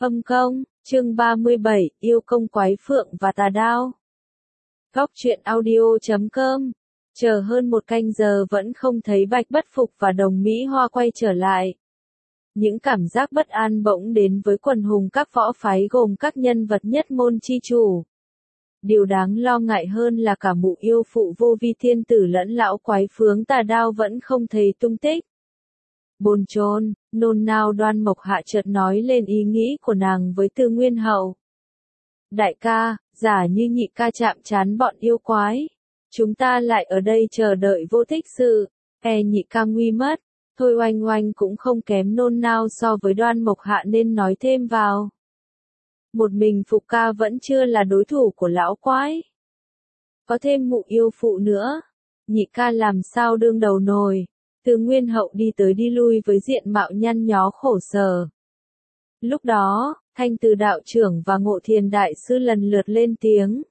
Âm công, chương 37, yêu công quái phượng và tà đao. Góc truyện audio.com. Chờ hơn một canh giờ vẫn không thấy Bạch Bất Phục và Đồng Mỹ Hoa quay trở lại. Những cảm giác bất an bỗng đến với quần hùng các võ phái gồm các nhân vật nhất môn chi chủ. Điều đáng lo ngại hơn là cả mụ yêu phụ Vô Vi Thiên Tử lẫn lão quái phướng tà đao vẫn không thấy tung tích. Bồn chồn, nôn nao Đoan Mộc Hạ chợt nói lên ý nghĩ của nàng với Tư Nguyên Hậu. Đại ca, giả như nhị ca chạm trán bọn yêu quái, chúng ta lại ở đây chờ đợi vô tích sự, nhị ca nguy mất. Thôi Oanh Oanh cũng không kém nôn nao so với Đoan Mộc Hạ nên nói thêm vào. Một mình Phục ca vẫn chưa là đối thủ của lão quái. Có thêm mụ yêu phụ nữa, nhị ca làm sao đương đầu nổi. Từ Nguyên Hậu đi tới đi lui với diện mạo nhăn nhó khổ sở. Lúc đó, Thanh Từ đạo trưởng và Ngộ Thiền đại sư lần lượt lên tiếng.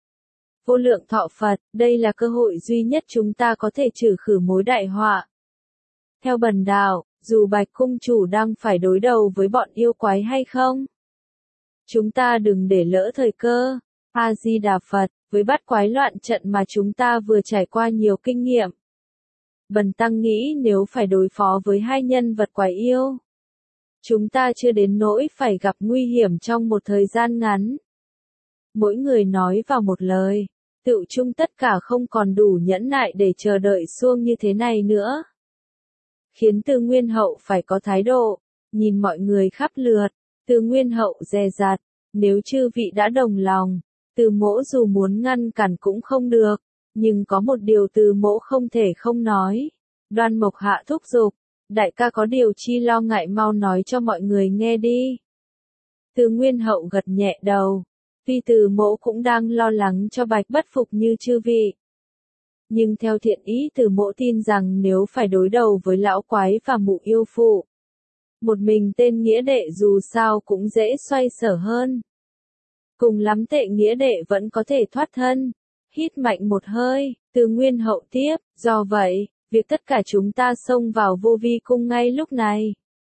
Vô lượng thọ Phật, đây là cơ hội duy nhất chúng ta có thể trừ khử mối đại họa. Theo bần đạo, dù Bạch cung chủ đang phải đối đầu với bọn yêu quái hay không, chúng ta đừng để lỡ thời cơ. A Di Đà Phật, với bát quái loạn trận mà chúng ta vừa trải qua nhiều kinh nghiệm. Bần tăng nghĩ nếu phải đối phó với hai nhân vật quái yêu, chúng ta chưa đến nỗi phải gặp nguy hiểm trong một thời gian ngắn. Mỗi người nói vào một lời, tự chung tất cả không còn đủ nhẫn nại để chờ đợi xuông như thế này nữa. Khiến Từ Nguyên Hậu phải có thái độ, nhìn mọi người khắp lượt, Từ Nguyên Hậu dè dặt, nếu chư vị đã đồng lòng, Từ mỗ dù muốn ngăn cản cũng không được. Nhưng có một điều Từ mỗ không thể không nói. Đoan Mộc Hạ thúc giục, đại ca có điều chi lo ngại mau nói cho mọi người nghe đi. Từ Nguyên Hậu gật nhẹ đầu, tuy Từ mỗ cũng đang lo lắng cho Bạch Bất Phục như chư vị. Nhưng theo thiện ý Từ mỗ tin rằng nếu phải đối đầu với lão quái và mụ yêu phụ, một mình tên nghĩa đệ dù sao cũng dễ xoay sở hơn. Cùng lắm Tệ nghĩa đệ vẫn có thể thoát thân. Hít mạnh một hơi, Từ Nguyên Hậu tiếp, do vậy, việc tất cả chúng ta xông vào Vô Vi cung ngay lúc này,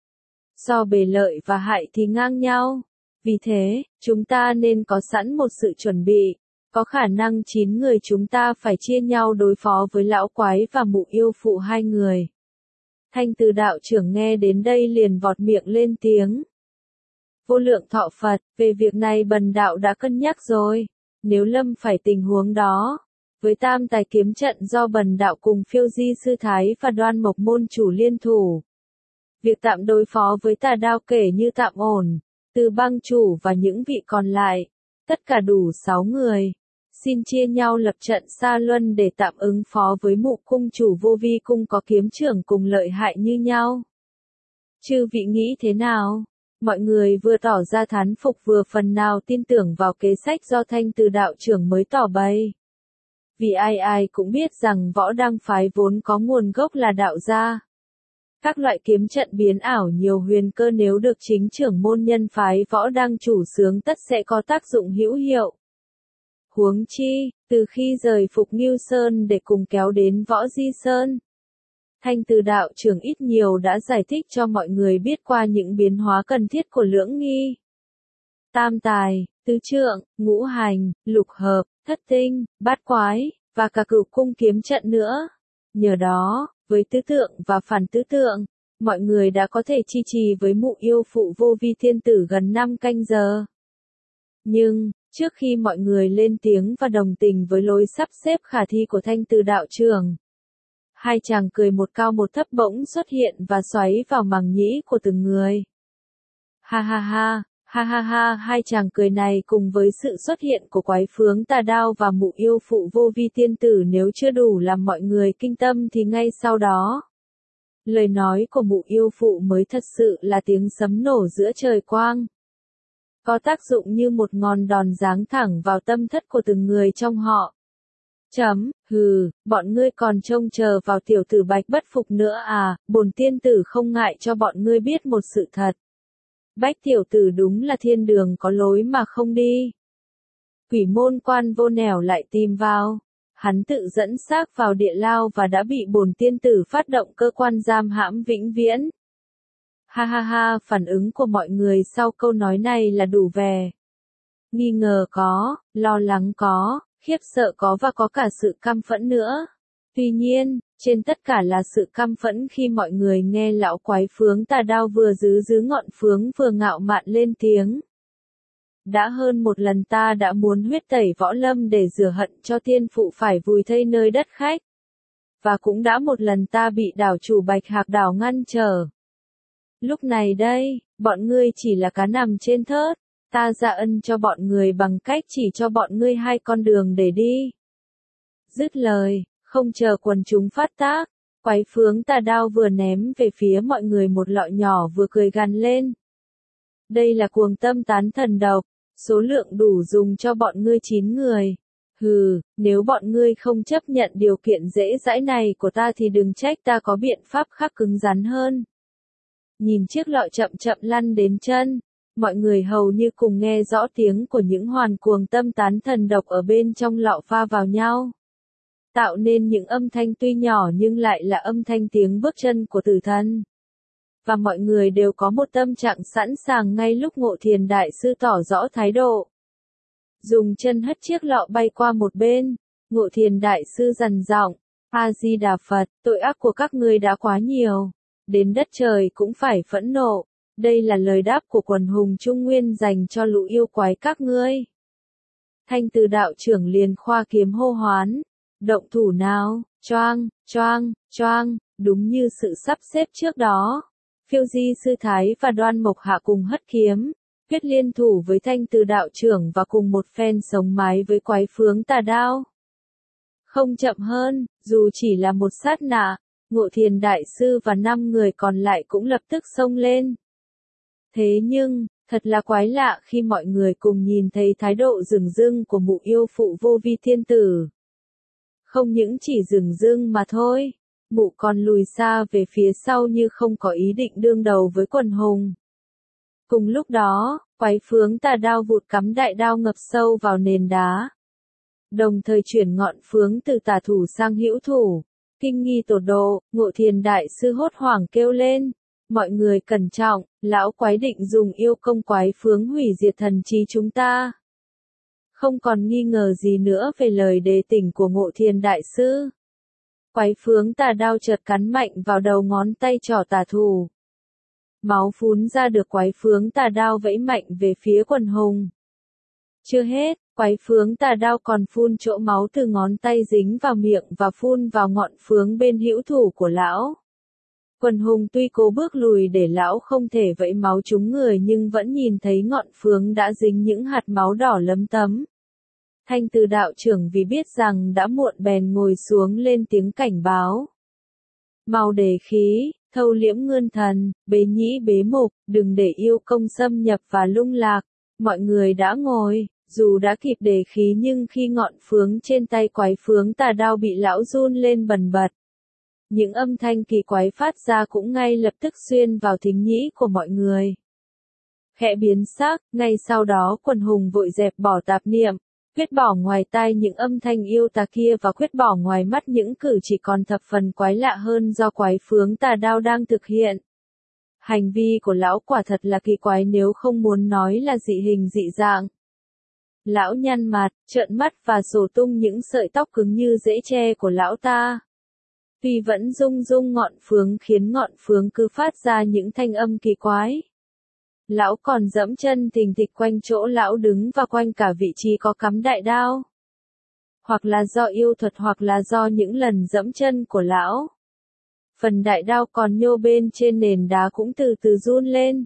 so bề lợi và hại thì ngang nhau. Vì thế, chúng ta nên có sẵn một sự chuẩn bị, có khả năng 9 người chúng ta phải chia nhau đối phó với lão quái và mụ yêu phụ 2 người. Thanh Từ đạo trưởng nghe đến đây liền vọt miệng lên tiếng. Vô lượng thọ Phật, về việc này bần đạo đã cân nhắc rồi. Nếu lâm phải tình huống đó, với tam tài kiếm trận do bần đạo cùng Phiêu Di Sư Thái và Đoan Mộc môn chủ liên thủ, việc tạm đối phó với tà đao kể như tạm ổn. Từ băng chủ và những vị còn lại, tất cả đủ 6 người, xin chia nhau lập trận xa luân để tạm ứng phó với mụ cung chủ Vô Vi cung có kiếm trưởng cùng lợi hại như nhau. Chư vị nghĩ thế nào? Mọi người vừa tỏ ra thán phục vừa phần nào tin tưởng vào kế sách do Thanh Từ đạo trưởng mới tỏ bày. Vì ai ai cũng biết rằng võ đăng phái vốn có nguồn gốc là đạo gia. Các loại kiếm trận biến ảo nhiều huyền cơ nếu được chính trưởng môn nhân phái võ đăng chủ xướng tất sẽ có tác dụng hữu hiệu. Huống chi, từ khi rời Phục Ngưu Sơn để cùng kéo đến Võ Di Sơn, Thanh Từ đạo trưởng ít nhiều đã giải thích cho mọi người biết qua những biến hóa cần thiết của lưỡng nghi. Tam tài, tứ trượng, ngũ hành, lục hợp, thất tinh, bát quái, và cả cửu cung kiếm trận nữa. Nhờ đó, với tứ tượng và phản tứ tượng, mọi người đã có thể chi trì với mụ yêu phụ Vô Vi Thiên Tử gần 5 canh giờ. Nhưng, trước khi mọi người lên tiếng và đồng tình với lối sắp xếp khả thi của Thanh Từ đạo trưởng, hai chàng cười một cao một thấp bỗng xuất hiện và xoáy vào màng nhĩ của từng người. Ha ha ha, ha ha ha, hai chàng cười này cùng với sự xuất hiện của quái phướng tà đao và mụ yêu phụ Vô Vi Thiên Tử nếu chưa đủ làm mọi người kinh tâm thì ngay sau đó, lời nói của mụ yêu phụ mới thật sự là tiếng sấm nổ giữa trời quang. Có tác dụng như một ngọn đòn giáng thẳng vào tâm thất của từng người trong họ. Hừ, bọn ngươi còn trông chờ vào tiểu tử Bạch Bất Phục nữa à, bổn tiên tử không ngại cho bọn ngươi biết một sự thật. Bách tiểu tử đúng là thiên đường có lối mà không đi. Quỷ môn quan vô nẻo lại tìm vào. Hắn tự dẫn xác vào địa lao và đã bị bổn tiên tử phát động cơ quan giam hãm vĩnh viễn. Ha ha ha, phản ứng của mọi người sau câu nói này là đủ vẻ. Nghi ngờ có, lo lắng có, khiếp sợ có và có cả sự căm phẫn nữa. Tuy nhiên, trên tất cả là sự căm phẫn khi mọi người nghe lão quái phướng tà đao vừa giữ ngọn phướng vừa ngạo mạn lên tiếng. Đã hơn một lần ta đã muốn huyết tẩy võ lâm để rửa hận cho tiên phụ phải vùi thây nơi đất khách. Và cũng đã một lần ta bị đảo chủ Bạch Hạc đảo ngăn trở. Lúc này đây, bọn ngươi chỉ là cá nằm trên thớt, ta dạ ân cho bọn người bằng cách chỉ cho bọn ngươi hai con đường để đi. Dứt lời, không chờ quần chúng phát tác, quái phướng tà đao vừa ném về phía mọi người một lọ nhỏ vừa cười gằn lên. Đây là cuồng tâm tán thần độc, số lượng đủ dùng cho bọn ngươi 9 người. Hừ, nếu bọn ngươi không chấp nhận điều kiện dễ dãi này của ta thì đừng trách ta có biện pháp khác cứng rắn hơn. Nhìn chiếc lọ chậm chậm lăn đến chân, mọi người hầu như cùng nghe rõ tiếng của những hoàn cuồng tâm tán thần độc ở bên trong lọ pha vào nhau. Tạo nên những âm thanh tuy nhỏ nhưng lại là âm thanh tiếng bước chân của tử thần. Và mọi người đều có một tâm trạng sẵn sàng ngay lúc Ngộ Thiền Đại Sư tỏ rõ thái độ. Dùng chân hất chiếc lọ bay qua một bên, Ngộ Thiền Đại Sư dằn giọng, A-di-đà Phật, tội ác của các ngươi đã quá nhiều, đến đất trời cũng phải phẫn nộ, đây là lời đáp của quần hùng Trung Nguyên dành cho lũ yêu quái các ngươi. Thanh Từ đạo trưởng liền khoa kiếm hô hoán, động thủ nào, choang, choang, choang, đúng như sự sắp xếp trước đó. Phiêu Di Sư Thái và Đoan Mộc Hạ cùng hất kiếm, quyết liên thủ với Thanh Từ đạo trưởng và cùng một phen sống mái với quái phướng tà đao. Không chậm hơn, dù chỉ là một sát nạ, Ngộ Thiền Đại Sư và 5 người còn lại cũng lập tức xông lên. Thế nhưng, thật là quái lạ khi mọi người cùng nhìn thấy thái độ dửng dưng của mụ yêu phụ Vô Vi Thiên Tử. Không những chỉ dửng dưng mà thôi, mụ còn lùi xa về phía sau như không có ý định đương đầu với quần hùng. Cùng lúc đó, quái phướng tà đao vụt cắm đại đao ngập sâu vào nền đá. Đồng thời chuyển ngọn phướng từ tà thủ sang hữu thủ. Kinh nghi tột độ, Ngộ Thiền Đại Sư hốt hoảng kêu lên. Mọi người cẩn trọng, lão quái định dùng yêu công quái phướng hủy diệt thần trí chúng ta. Không còn nghi ngờ gì nữa về lời đề tỉnh của Ngộ Thiền Đại Sư. Quái phướng tà đao chợt cắn mạnh vào đầu ngón tay trỏ tà thủ. Máu phún ra được quái phướng tà đao vẫy mạnh về phía quần hùng. Chưa hết, quái phướng tà đao còn phun chỗ máu từ ngón tay dính vào miệng và phun vào ngọn phướng bên hữu thủ của lão. Quần hùng tuy cố bước lùi để lão không thể vẫy máu trúng người nhưng vẫn nhìn thấy ngọn phướng đã dính những hạt máu đỏ lấm tấm. Thanh Từ đạo trưởng vì biết rằng đã muộn bèn ngồi xuống lên tiếng cảnh báo. Mau đề khí, thâu liễm ngươn thần, bế nhĩ bế mục, đừng để yêu công xâm nhập và lung lạc. Mọi người đã ngồi, dù đã kịp đề khí nhưng khi ngọn phướng trên tay quái phướng tà đao bị lão run lên bần bật. Những âm thanh kỳ quái phát ra cũng ngay lập tức xuyên vào thính nhĩ của mọi người. Khẽ biến sắc, ngay sau đó quần hùng vội dẹp bỏ tạp niệm, quyết bỏ ngoài tai những âm thanh yêu tà kia và quyết bỏ ngoài mắt những cử chỉ còn thập phần quái lạ hơn do quái phướng tà đao đang thực hiện. Hành vi của lão quả thật là kỳ quái nếu không muốn nói là dị hình dị dạng. Lão nhăn mặt, trợn mắt và sổ tung những sợi tóc cứng như rễ tre của lão ta. Tuy vẫn rung rung ngọn phướng khiến ngọn phướng cứ phát ra những thanh âm kỳ quái. Lão còn dẫm chân thình thịch quanh chỗ lão đứng và quanh cả vị trí có cắm đại đao. Hoặc là do yêu thuật hoặc là do những lần dẫm chân của lão. Phần đại đao còn nhô bên trên nền đá cũng từ từ run lên.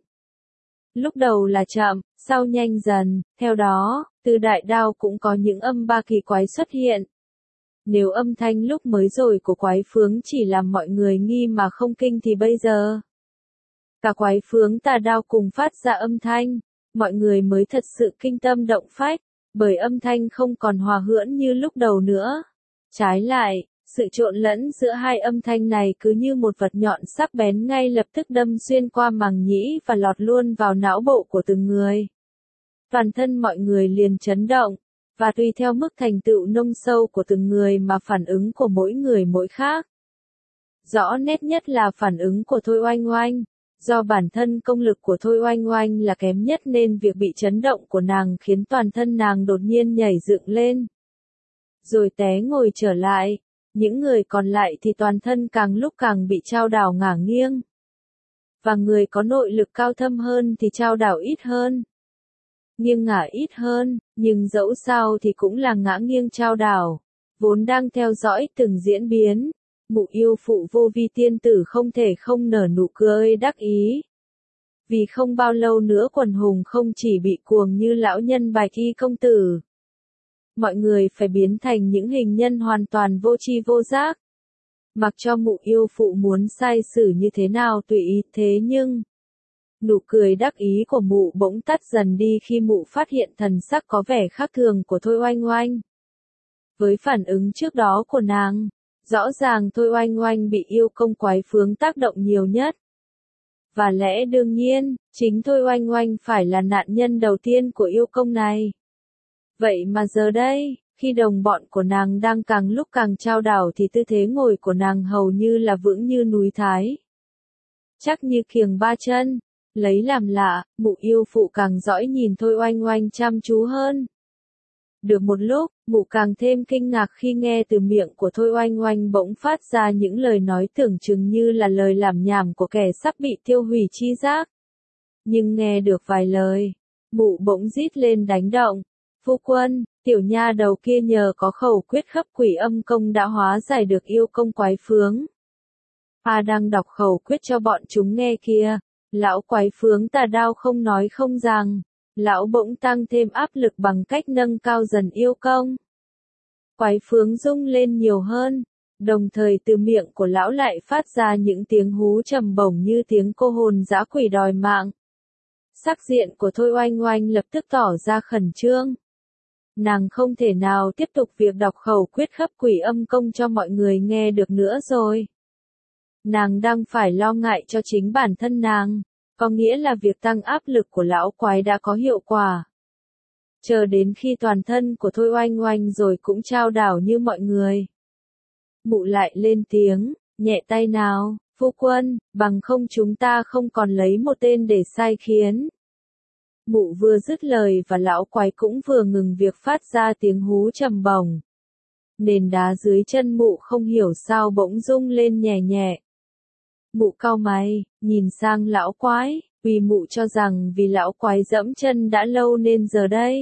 Lúc đầu là chậm, sau nhanh dần, theo đó, từ đại đao cũng có những âm ba kỳ quái xuất hiện. Nếu âm thanh lúc mới rồi của quái phướng chỉ làm mọi người nghi mà không kinh thì bây giờ, cả quái phướng tà đao cùng phát ra âm thanh, mọi người mới thật sự kinh tâm động phách, bởi âm thanh không còn hòa hưỡng như lúc đầu nữa. Trái lại, sự trộn lẫn giữa hai âm thanh này cứ như một vật nhọn sắc bén ngay lập tức đâm xuyên qua màng nhĩ và lọt luôn vào não bộ của từng người. Toàn thân mọi người liền chấn động, và tùy theo mức thành tựu nông sâu của từng người mà phản ứng của mỗi người mỗi khác. Rõ nét nhất là phản ứng của Thôi Oanh Oanh. Do bản thân công lực của Thôi Oanh Oanh là kém nhất nên việc bị chấn động của nàng khiến toàn thân nàng đột nhiên nhảy dựng lên. Rồi té ngồi trở lại. Những người còn lại thì toàn thân càng lúc càng bị chao đảo ngả nghiêng. Và người có nội lực cao thâm hơn thì chao đảo ít hơn. Nghiêng ngả ít hơn, nhưng dẫu sao thì cũng là ngã nghiêng chao đảo. Vốn đang theo dõi từng diễn biến, Mụ yêu phụ Vô Vi tiên tử không thể không nở nụ cười đắc ý. Vì không bao lâu nữa quần hùng không chỉ bị cuồng như lão nhân Bạch Y công tử. Mọi người phải biến thành những hình nhân hoàn toàn vô tri vô giác. Mặc cho mụ yêu phụ muốn sai xử như thế nào tùy ý thế nhưng nụ cười đắc ý của mụ bỗng tắt dần đi khi mụ phát hiện thần sắc có vẻ khác thường của Thôi Oanh Oanh. Với phản ứng trước đó của nàng, rõ ràng Thôi Oanh Oanh bị yêu công quái phướng tác động nhiều nhất. Và lẽ đương nhiên, chính Thôi Oanh Oanh phải là nạn nhân đầu tiên của yêu công này. Vậy mà giờ đây, khi đồng bọn của nàng đang càng lúc càng chao đảo thì tư thế ngồi của nàng hầu như là vững như núi Thái. Chắc như kiềng ba chân. Lấy làm lạ, mụ yêu phụ càng dõi nhìn Thôi Oanh Oanh chăm chú hơn. Được một lúc, mụ càng thêm kinh ngạc khi nghe từ miệng của Thôi Oanh Oanh bỗng phát ra những lời nói tưởng chừng như là lời lảm nhảm của kẻ sắp bị tiêu hủy chi giác. Nhưng nghe được vài lời, mụ bỗng rít lên đánh động. Phu quân, tiểu nha đầu kia nhờ có khẩu quyết khấp quỷ âm công đã hóa giải được yêu công quái phướng. Đang đọc khẩu quyết cho bọn chúng nghe kia. Lão quái phướng tà đao không nói không rằng, lão bỗng tăng thêm áp lực bằng cách nâng cao dần yêu công. Quái phướng rung lên nhiều hơn, đồng thời từ miệng của lão lại phát ra những tiếng hú trầm bổng như tiếng cô hồn dã quỷ đòi mạng. Sắc diện của Thôi Oanh Oanh lập tức tỏ ra khẩn trương. Nàng không thể nào tiếp tục việc đọc khẩu quyết khấp quỷ âm công cho mọi người nghe được nữa rồi. Nàng đang phải lo ngại cho chính bản thân nàng, có nghĩa là việc tăng áp lực của lão quái đã có hiệu quả. Chờ đến khi toàn thân của Thôi Oanh Oanh rồi cũng chao đảo như mọi người. Mụ lại lên tiếng, nhẹ tay nào, phu quân, bằng không chúng ta không còn lấy một tên để sai khiến. Mụ vừa dứt lời và lão quái cũng vừa ngừng việc phát ra tiếng hú trầm bổng. Nền đá dưới chân mụ không hiểu sao bỗng rung lên nhẹ nhẹ. Mụ cau mày, nhìn sang lão quái, vì mụ cho rằng vì lão quái dẫm chân đã lâu nên giờ đây.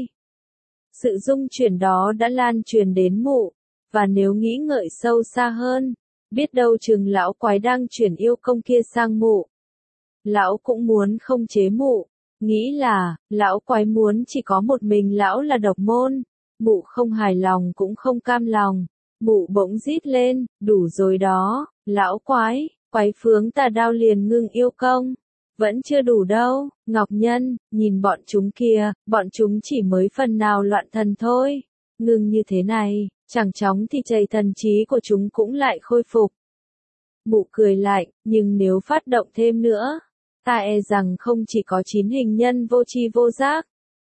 Sự rung chuyển đó đã lan truyền đến mụ, và nếu nghĩ ngợi sâu xa hơn, biết đâu chừng lão quái đang chuyển yêu công kia sang mụ. Lão cũng muốn không chế mụ, nghĩ là, lão quái muốn chỉ có một mình lão là độc môn, mụ không hài lòng cũng không cam lòng, mụ bỗng rít lên, đủ rồi đó, lão quái. Quái phướng tà đao liền ngưng yêu công. Vẫn chưa đủ đâu, Ngọc Nhân, nhìn bọn chúng kia, bọn chúng chỉ mới phần nào loạn thần thôi. Ngưng như thế này, chẳng chóng thì chảy thần trí của chúng cũng lại khôi phục. Mụ cười lạnh, nhưng nếu phát động thêm nữa, ta e rằng không chỉ có 9 hình nhân vô tri vô giác.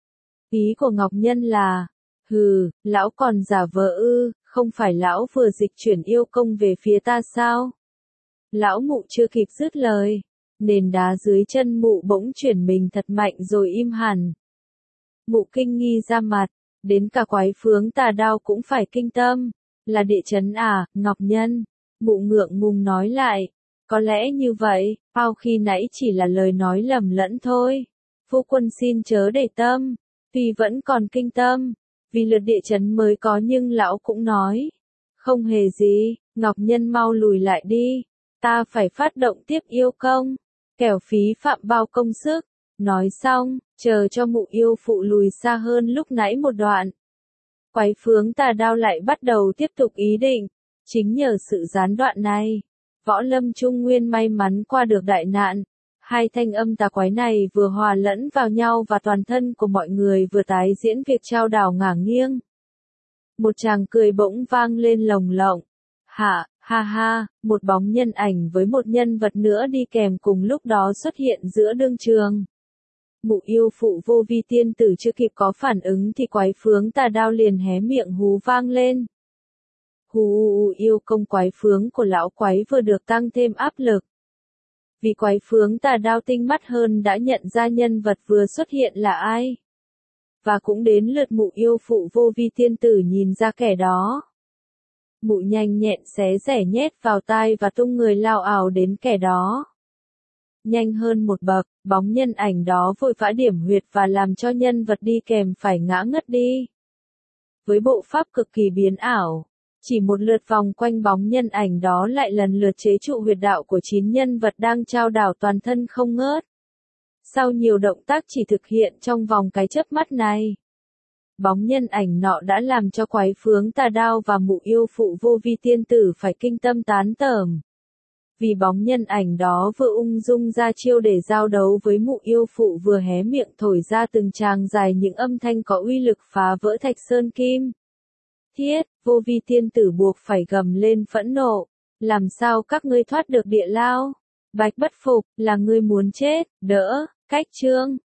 Ý của Ngọc Nhân là, lão còn giả vờ ư, không phải lão vừa dịch chuyển yêu công về phía ta sao? Lão mụ chưa kịp dứt lời, nền đá dưới chân mụ bỗng chuyển mình thật mạnh rồi im hẳn. Mụ kinh nghi ra mặt, đến cả quái phướng tà đao cũng phải kinh tâm, là địa chấn à, Ngọc Nhân, mụ ngượng ngùng nói lại, có lẽ như vậy, khi nãy chỉ là lời nói lầm lẫn thôi, phu quân xin chớ để tâm, tuy vẫn còn kinh tâm, vì lượt địa chấn mới có nhưng lão cũng nói, không hề gì, Ngọc Nhân mau lùi lại đi. Ta phải phát động tiếp yêu công, kẻo phí phạm bao công sức. Nói xong, chờ cho mụ yêu phụ lùi xa hơn lúc nãy một đoạn. Quái phướng tà đao lại bắt đầu tiếp tục ý định. Chính nhờ sự gián đoạn này, Võ Lâm Trung Nguyên may mắn qua được đại nạn. Hai thanh âm tà quái này vừa hòa lẫn vào nhau và toàn thân của mọi người vừa tái diễn việc chao đảo ngả nghiêng. Một tràng cười bỗng vang lên lồng lộng. Ha ha, một bóng nhân ảnh với một nhân vật nữa đi kèm cùng lúc đó xuất hiện giữa đương trường. Mụ yêu phụ Vô Vi tiên tử chưa kịp có phản ứng thì quái phướng tà đao liền hé miệng hú vang lên. Hú yêu công quái phướng của lão quái vừa được tăng thêm áp lực. Vì quái phướng tà đao tinh mắt hơn đã nhận ra nhân vật vừa xuất hiện là ai. Và cũng đến lượt mụ yêu phụ Vô Vi tiên tử nhìn ra kẻ đó. Mụ nhanh nhẹn xé rẻ nhét vào tai và tung người lao ảo đến kẻ đó. Nhanh hơn một bậc, bóng nhân ảnh đó vội vã điểm huyệt và làm cho nhân vật đi kèm phải ngã ngất đi. Với bộ pháp cực kỳ biến ảo, chỉ một lượt vòng quanh bóng nhân ảnh đó lại lần lượt chế trụ huyệt đạo của 9 nhân vật đang trao đảo toàn thân không ngớt. Sau nhiều động tác chỉ thực hiện trong vòng cái chớp mắt này, bóng nhân ảnh nọ đã làm cho quái phướng tà đao và mụ yêu phụ Vô Vi tiên tử phải kinh tâm tán tởm. Vì bóng nhân ảnh đó vừa ung dung ra chiêu để giao đấu với mụ yêu phụ vừa hé miệng thổi ra từng tràng dài những âm thanh có uy lực phá vỡ thạch sơn kim. Thiết, Vô Vi tiên tử buộc phải gầm lên phẫn nộ. Làm sao các ngươi thoát được địa lao? Bạch bất phục, là ngươi muốn chết, đỡ, cách chương.